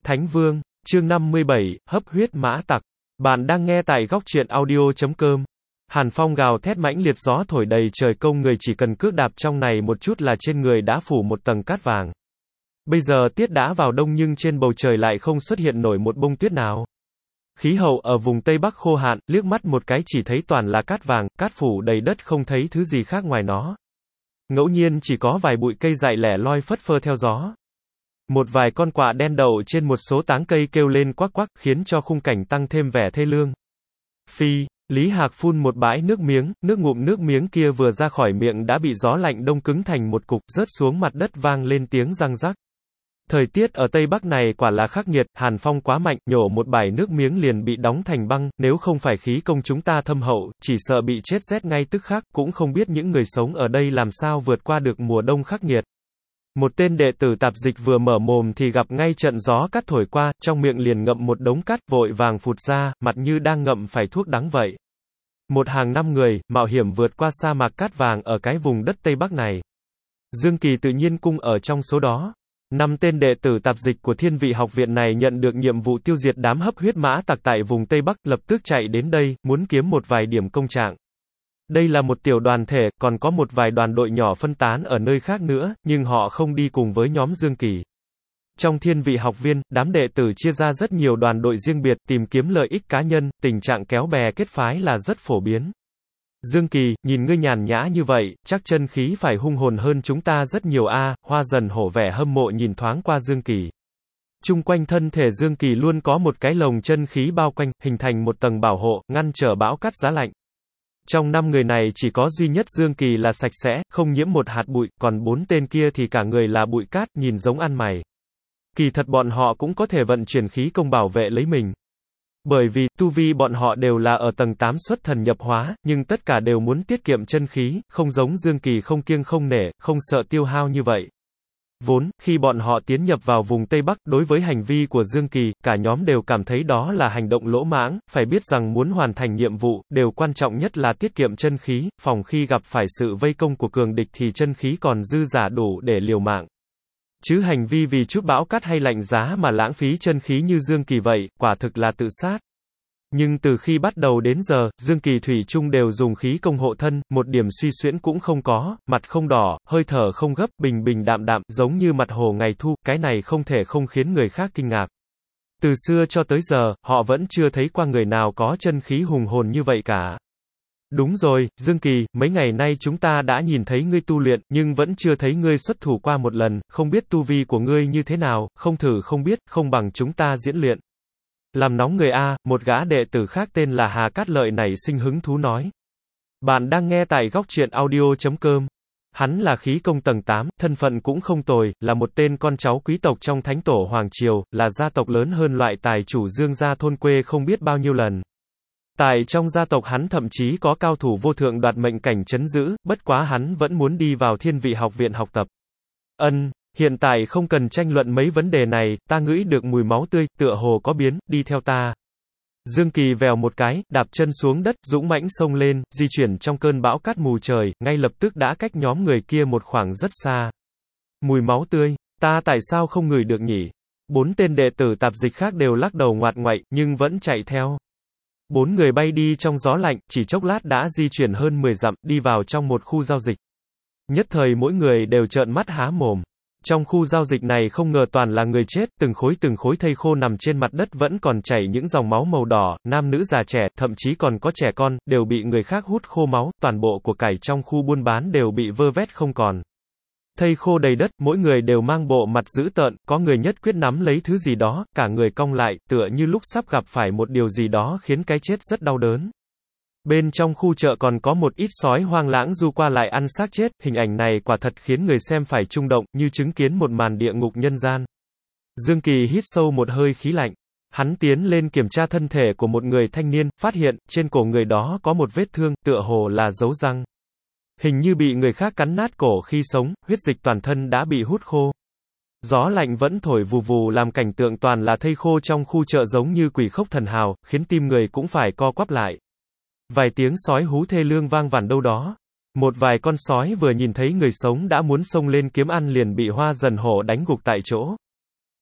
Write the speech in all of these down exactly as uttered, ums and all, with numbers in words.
Thánh Vương, chương năm mươi bảy, hấp huyết mã tặc. Bạn đang nghe tại góc truyện audio chấm com. Hàn phong gào thét mãnh liệt, gió thổi đầy trời, công người chỉ cần cước đạp trong này một chút là trên người đã phủ một tầng cát vàng. Bây giờ tiết đã vào đông nhưng trên bầu trời lại không xuất hiện nổi một bông tuyết nào. Khí hậu ở vùng Tây Bắc khô hạn, liếc mắt một cái chỉ thấy toàn là cát vàng, cát phủ đầy đất, không thấy thứ gì khác ngoài nó. Ngẫu nhiên chỉ có vài bụi cây dại lẻ loi phất phơ theo gió. Một vài con quạ đen đậu trên một số táng cây kêu lên quắc quắc, khiến cho khung cảnh tăng thêm vẻ thê lương. Phi, Lý Hạc phun một bãi nước miếng, nước ngụm nước miếng kia vừa ra khỏi miệng đã bị gió lạnh đông cứng thành một cục, rớt xuống mặt đất vang lên tiếng răng rắc. Thời tiết ở Tây Bắc này quả là khắc nghiệt, hàn phong quá mạnh, nhổ một bãi nước miếng liền bị đóng thành băng, nếu không phải khí công chúng ta thâm hậu, chỉ sợ bị chết rét ngay tức khắc, cũng không biết những người sống ở đây làm sao vượt qua được mùa đông khắc nghiệt. Một tên đệ tử tạp dịch vừa mở mồm thì gặp ngay trận gió cát thổi qua, trong miệng liền ngậm một đống cát, vội vàng phụt ra, mặt như đang ngậm phải thuốc đắng vậy. Một hàng năm người, mạo hiểm vượt qua sa mạc cát vàng ở cái vùng đất Tây Bắc này. Dương Kỳ tự nhiên cung ở trong số đó. Năm tên đệ tử tạp dịch của Thiên Vị học viện này nhận được nhiệm vụ tiêu diệt đám hấp huyết mã tặc tại vùng Tây Bắc, lập tức chạy đến đây, muốn kiếm một vài điểm công trạng. Đây là một tiểu đoàn thể, còn có một vài đoàn đội nhỏ phân tán ở nơi khác nữa, nhưng họ không đi cùng với nhóm Dương Kỳ. Trong Thiên Vị học viên, đám đệ tử chia ra rất nhiều đoàn đội riêng biệt, tìm kiếm lợi ích cá nhân, tình trạng kéo bè kết phái là rất phổ biến. Dương Kỳ, nhìn ngươi nhàn nhã như vậy, chắc chân khí phải hung hồn hơn chúng ta rất nhiều a. Hoa Dần hổ vẻ hâm mộ nhìn thoáng qua Dương Kỳ. Chung quanh thân thể Dương Kỳ luôn có một cái lồng chân khí bao quanh, hình thành một tầng bảo hộ, ngăn trở bão cát giá lạnh. Trong năm người này chỉ có duy nhất Dương Kỳ là sạch sẽ, không nhiễm một hạt bụi, còn bốn tên kia thì cả người là bụi cát, nhìn giống ăn mày. Kỳ thật bọn họ cũng có thể vận chuyển khí công bảo vệ lấy mình. Bởi vì, tu vi bọn họ đều là ở tầng tám xuất thần nhập hóa, nhưng tất cả đều muốn tiết kiệm chân khí, không giống Dương Kỳ không kiêng không nể, không sợ tiêu hao như vậy. Vốn, khi bọn họ tiến nhập vào vùng Tây Bắc, đối với hành vi của Dương Kỳ, cả nhóm đều cảm thấy đó là hành động lỗ mãng, phải biết rằng muốn hoàn thành nhiệm vụ, điều quan trọng nhất là tiết kiệm chân khí, phòng khi gặp phải sự vây công của cường địch thì chân khí còn dư giả đủ để liều mạng. Chứ hành vi vì chút bão cát hay lạnh giá mà lãng phí chân khí như Dương Kỳ vậy, quả thực là tự sát. Nhưng từ khi bắt đầu đến giờ, Dương Kỳ thủy chung đều dùng khí công hộ thân, một điểm suy xuyễn cũng không có, mặt không đỏ, hơi thở không gấp, bình bình đạm đạm, giống như mặt hồ ngày thu, cái này không thể không khiến người khác kinh ngạc. Từ xưa cho tới giờ, họ vẫn chưa thấy qua người nào có chân khí hùng hồn như vậy cả. Đúng rồi, Dương Kỳ, mấy ngày nay chúng ta đã nhìn thấy ngươi tu luyện, nhưng vẫn chưa thấy ngươi xuất thủ qua một lần, không biết tu vi của ngươi như thế nào, không thử không biết, không bằng chúng ta diễn luyện. Làm nóng người a, một gã đệ tử khác tên là Hà Cát Lợi nảy sinh hứng thú nói. Bạn đang nghe tại góc truyện audio chấm com. Hắn là khí công tầng tám, thân phận cũng không tồi, là một tên con cháu quý tộc trong Thánh Tổ Hoàng Triều, là gia tộc lớn hơn loại tài chủ Dương gia thôn quê không biết bao nhiêu lần. Tại trong gia tộc hắn thậm chí có cao thủ vô thượng đoạt mệnh cảnh trấn giữ, bất quá hắn vẫn muốn đi vào Thiên Vị học viện học tập. Ân, hiện tại không cần tranh luận mấy vấn đề này, ta ngửi được mùi máu tươi, tựa hồ có biến, đi theo ta. Dương Kỳ vèo một cái, đạp chân xuống đất, dũng mãnh xông lên, di chuyển trong cơn bão cát mù trời, ngay lập tức đã cách nhóm người kia một khoảng rất xa. Mùi máu tươi, ta tại sao không ngửi được nhỉ? Bốn tên đệ tử tạp dịch khác đều lắc đầu ngoạt ngoại, nhưng vẫn chạy theo. Bốn người bay đi trong gió lạnh, chỉ chốc lát đã di chuyển hơn mười dặm, đi vào trong một khu giao dịch. Nhất thời mỗi người đều trợn mắt há mồm. Trong khu giao dịch này không ngờ toàn là người chết, từng khối từng khối thây khô nằm trên mặt đất vẫn còn chảy những dòng máu màu đỏ, nam nữ già trẻ, thậm chí còn có trẻ con, đều bị người khác hút khô máu, toàn bộ của cải trong khu buôn bán đều bị vơ vét không còn. Thây khô đầy đất, mỗi người đều mang bộ mặt dữ tợn, có người nhất quyết nắm lấy thứ gì đó, cả người cong lại, tựa như lúc sắp gặp phải một điều gì đó khiến cái chết rất đau đớn. Bên trong khu chợ còn có một ít sói hoang lãng du qua lại ăn xác chết, hình ảnh này quả thật khiến người xem phải rung động, như chứng kiến một màn địa ngục nhân gian. Dương Kỳ hít sâu một hơi khí lạnh. Hắn tiến lên kiểm tra thân thể của một người thanh niên, phát hiện, trên cổ người đó có một vết thương, tựa hồ là dấu răng. Hình như bị người khác cắn nát cổ khi sống, huyết dịch toàn thân đã bị hút khô. Gió lạnh vẫn thổi vù vù làm cảnh tượng toàn là thây khô trong khu chợ giống như quỷ khốc thần hào, khiến tim người cũng phải co quắp lại. Vài tiếng sói hú thê lương vang vẳng đâu đó. Một vài con sói vừa nhìn thấy người sống đã muốn xông lên kiếm ăn liền bị Hoa Dần hổ đánh gục tại chỗ.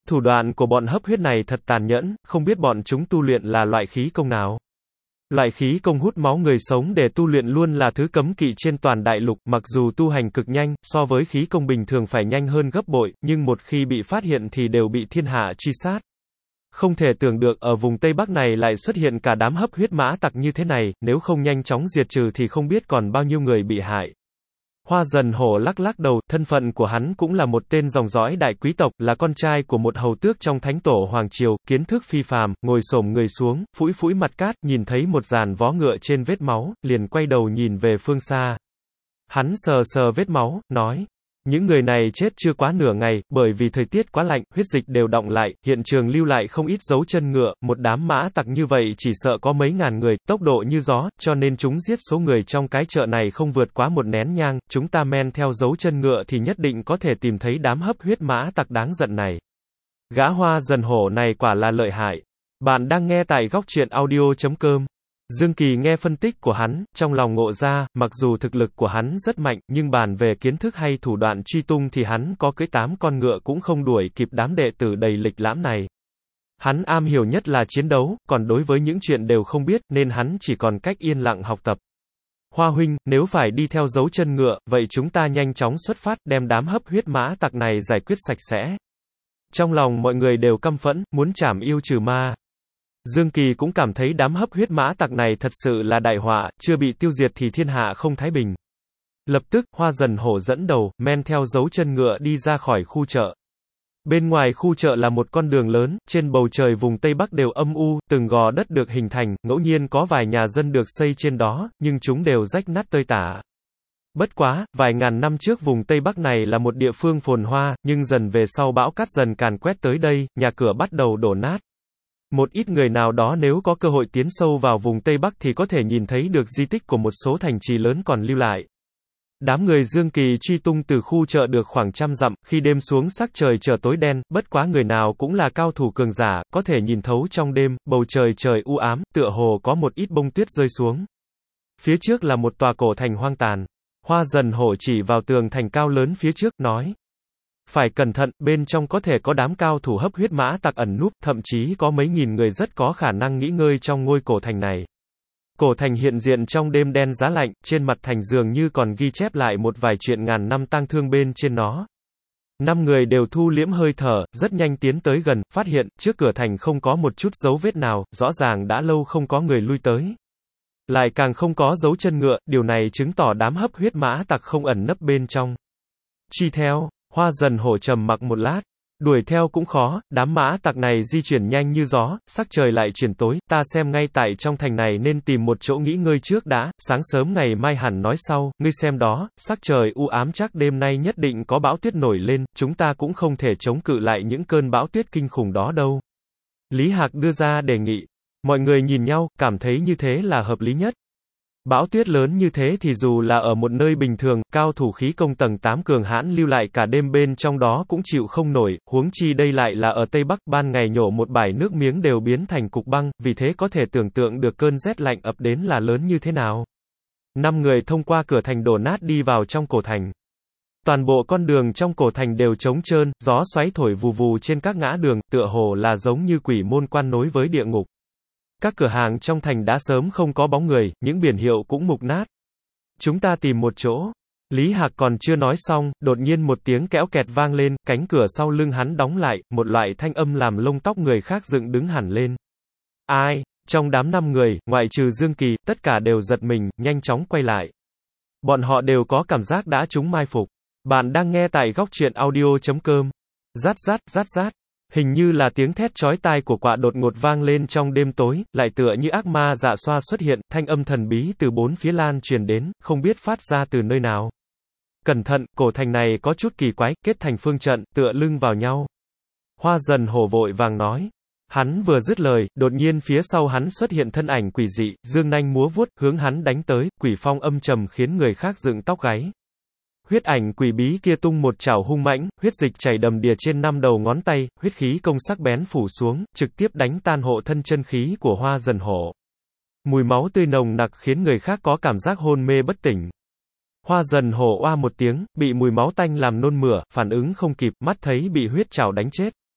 Thủ đoạn của bọn hấp huyết này thật tàn nhẫn, không biết bọn chúng tu luyện là loại khí công nào. Loại khí công hút máu người sống để tu luyện luôn là thứ cấm kỵ trên toàn đại lục, mặc dù tu hành cực nhanh, so với khí công bình thường phải nhanh hơn gấp bội, nhưng một khi bị phát hiện thì đều bị thiên hạ truy sát. Không thể tưởng được ở vùng Tây Bắc này lại xuất hiện cả đám hấp huyết mã tặc như thế này, nếu không nhanh chóng diệt trừ thì không biết còn bao nhiêu người bị hại. Hoa Dần Hổ lắc lắc đầu, thân phận của hắn cũng là một tên dòng dõi đại quý tộc, là con trai của một hầu tước trong thánh tổ hoàng triều, kiến thức phi phàm, ngồi xổm người xuống, phủi phủi mặt cát, nhìn thấy một dàn vó ngựa trên vết máu, liền quay đầu nhìn về phương xa. Hắn sờ sờ vết máu, nói: những người này chết chưa quá nửa ngày, bởi vì thời tiết quá lạnh, huyết dịch đều đọng lại, hiện trường lưu lại không ít dấu chân ngựa, một đám mã tặc như vậy chỉ sợ có mấy ngàn người, tốc độ như gió, cho nên chúng giết số người trong cái chợ này không vượt quá một nén nhang, chúng ta men theo dấu chân ngựa thì nhất định có thể tìm thấy đám hấp huyết mã tặc đáng giận này. Gã Hoa Dần Hổ này quả là lợi hại. Bạn đang nghe tại góc truyện audio chấm com. Dương Kỳ nghe phân tích của hắn, trong lòng ngộ ra, mặc dù thực lực của hắn rất mạnh, nhưng bàn về kiến thức hay thủ đoạn truy tung thì hắn có cưỡi tám con ngựa cũng không đuổi kịp đám đệ tử đầy lịch lãm này. Hắn am hiểu nhất là chiến đấu, còn đối với những chuyện đều không biết, nên hắn chỉ còn cách yên lặng học tập. Hoa huynh, nếu phải đi theo dấu chân ngựa, vậy chúng ta nhanh chóng xuất phát, đem đám hấp huyết mã tặc này giải quyết sạch sẽ. Trong lòng mọi người đều căm phẫn, muốn trảm yêu trừ ma. Dương Kỳ cũng cảm thấy đám hấp huyết mã tặc này thật sự là đại họa, chưa bị tiêu diệt thì thiên hạ không thái bình. Lập tức, Hoa Dần Hổ dẫn đầu, men theo dấu chân ngựa đi ra khỏi khu chợ. Bên ngoài khu chợ là một con đường lớn, trên bầu trời vùng Tây Bắc đều âm u, từng gò đất được hình thành, ngẫu nhiên có vài nhà dân được xây trên đó, nhưng chúng đều rách nát tơi tả. Bất quá, vài ngàn năm trước vùng Tây Bắc này là một địa phương phồn hoa, nhưng dần về sau bão cát dần càn quét tới đây, nhà cửa bắt đầu đổ nát. Một ít người nào đó nếu có cơ hội tiến sâu vào vùng Tây Bắc thì có thể nhìn thấy được di tích của một số thành trì lớn còn lưu lại. Đám người Dương Kỳ truy tung từ khu chợ được khoảng trăm dặm, khi đêm xuống sắc trời trở tối đen, bất quá người nào cũng là cao thủ cường giả, có thể nhìn thấu trong đêm, bầu trời trời u ám, tựa hồ có một ít bông tuyết rơi xuống. Phía trước là một tòa cổ thành hoang tàn. Hoa Dần Hổ chỉ vào tường thành cao lớn phía trước, nói: phải cẩn thận, bên trong có thể có đám cao thủ hấp huyết mã tặc ẩn núp, thậm chí có mấy nghìn người rất có khả năng nghỉ ngơi trong ngôi cổ thành này. Cổ thành hiện diện trong đêm đen giá lạnh, trên mặt thành dường như còn ghi chép lại một vài chuyện ngàn năm tang thương bên trên nó. Năm người đều thu liễm hơi thở, rất nhanh tiến tới gần, phát hiện, trước cửa thành không có một chút dấu vết nào, rõ ràng đã lâu không có người lui tới. Lại càng không có dấu chân ngựa, điều này chứng tỏ đám hấp huyết mã tặc không ẩn nấp bên trong. Truy theo. Hoa Dần Hổ trầm mặc một lát. Đuổi theo cũng khó, đám mã tặc này di chuyển nhanh như gió, sắc trời lại chuyển tối, ta xem ngay tại trong thành này nên tìm một chỗ nghỉ ngơi trước đã, sáng sớm ngày mai hẳn nói sau, ngươi xem đó, sắc trời u ám chắc đêm nay nhất định có bão tuyết nổi lên, chúng ta cũng không thể chống cự lại những cơn bão tuyết kinh khủng đó đâu. Lý Hạc đưa ra đề nghị. Mọi người nhìn nhau, cảm thấy như thế là hợp lý nhất. Bão tuyết lớn như thế thì dù là ở một nơi bình thường, cao thủ khí công tầng tám cường hãn lưu lại cả đêm bên trong đó cũng chịu không nổi, huống chi đây lại là ở Tây Bắc, ban ngày nhổ một bãi nước miếng đều biến thành cục băng, vì thế có thể tưởng tượng được cơn rét lạnh ập đến là lớn như thế nào. Năm người thông qua cửa thành đổ nát đi vào trong cổ thành. Toàn bộ con đường trong cổ thành đều trống trơn, gió xoáy thổi vù vù trên các ngã đường, tựa hồ là giống như quỷ môn quan nối với địa ngục. Các cửa hàng trong thành đã sớm không có bóng người, những biển hiệu cũng mục nát. Chúng ta tìm một chỗ. Lý Hạc còn chưa nói xong, đột nhiên một tiếng kéo kẹt vang lên, cánh cửa sau lưng hắn đóng lại, một loại thanh âm làm lông tóc người khác dựng đứng hẳn lên. Ai? Trong đám năm người, ngoại trừ Dương Kỳ, tất cả đều giật mình, nhanh chóng quay lại. Bọn họ đều có cảm giác đã trúng mai phục. Bạn đang nghe tại góc truyện audio chấm com. Rát rát, rát rát. Hình như là tiếng thét chói tai của quạ đột ngột vang lên trong đêm tối, lại tựa như ác ma dạ xoa xuất hiện, thanh âm thần bí từ bốn phía lan truyền đến, không biết phát ra từ nơi nào. Cẩn thận, cổ thành này có chút kỳ quái, kết thành phương trận, tựa lưng vào nhau. Hoa Dần Hổ vội vàng nói. Hắn vừa dứt lời, đột nhiên phía sau hắn xuất hiện thân ảnh quỷ dị, dương nanh múa vuốt, hướng hắn đánh tới, quỷ phong âm trầm khiến người khác dựng tóc gáy. Huyết ảnh quỷ bí kia tung một chảo hung mãnh, huyết dịch chảy đầm đìa trên năm đầu ngón tay, huyết khí công sắc bén phủ xuống, trực tiếp đánh tan hộ thân chân khí của Hoa Dần Hổ. Mùi máu tươi nồng nặc khiến người khác có cảm giác hôn mê bất tỉnh. Hoa Dần Hổ oa một tiếng, bị mùi máu tanh làm nôn mửa, phản ứng không kịp, mắt thấy bị huyết chảo đánh chết.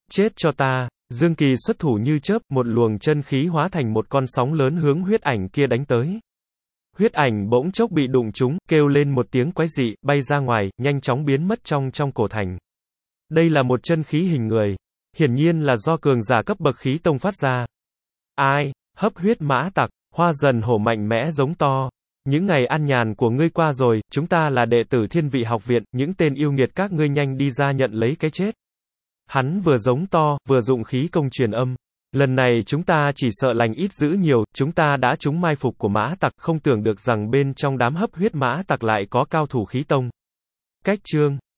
Chết cho ta! Dương Kỳ xuất thủ như chớp, một luồng chân khí hóa thành một con sóng lớn hướng huyết ảnh kia đánh tới. Huyết ảnh bỗng chốc bị đụng trúng, kêu lên một tiếng quái dị, bay ra ngoài, nhanh chóng biến mất trong trong cổ thành. Đây là một chân khí hình người. Hiển nhiên là do cường giả cấp bậc khí tông phát ra. Ai? Hấp huyết mã tặc, Hoa Dần Hổ mạnh mẽ giống to. Những ngày an nhàn của ngươi qua rồi, chúng ta là đệ tử Thiên Vị học viện, những tên yêu nghiệt các ngươi nhanh đi ra nhận lấy cái chết. Hắn vừa giống to, vừa dụng khí công truyền âm. Lần này chúng ta chỉ sợ lành ít dữ nhiều, chúng ta đã trúng mai phục của mã tặc, không tưởng được rằng bên trong đám hấp huyết mã tặc lại có cao thủ khí tông. Cách chương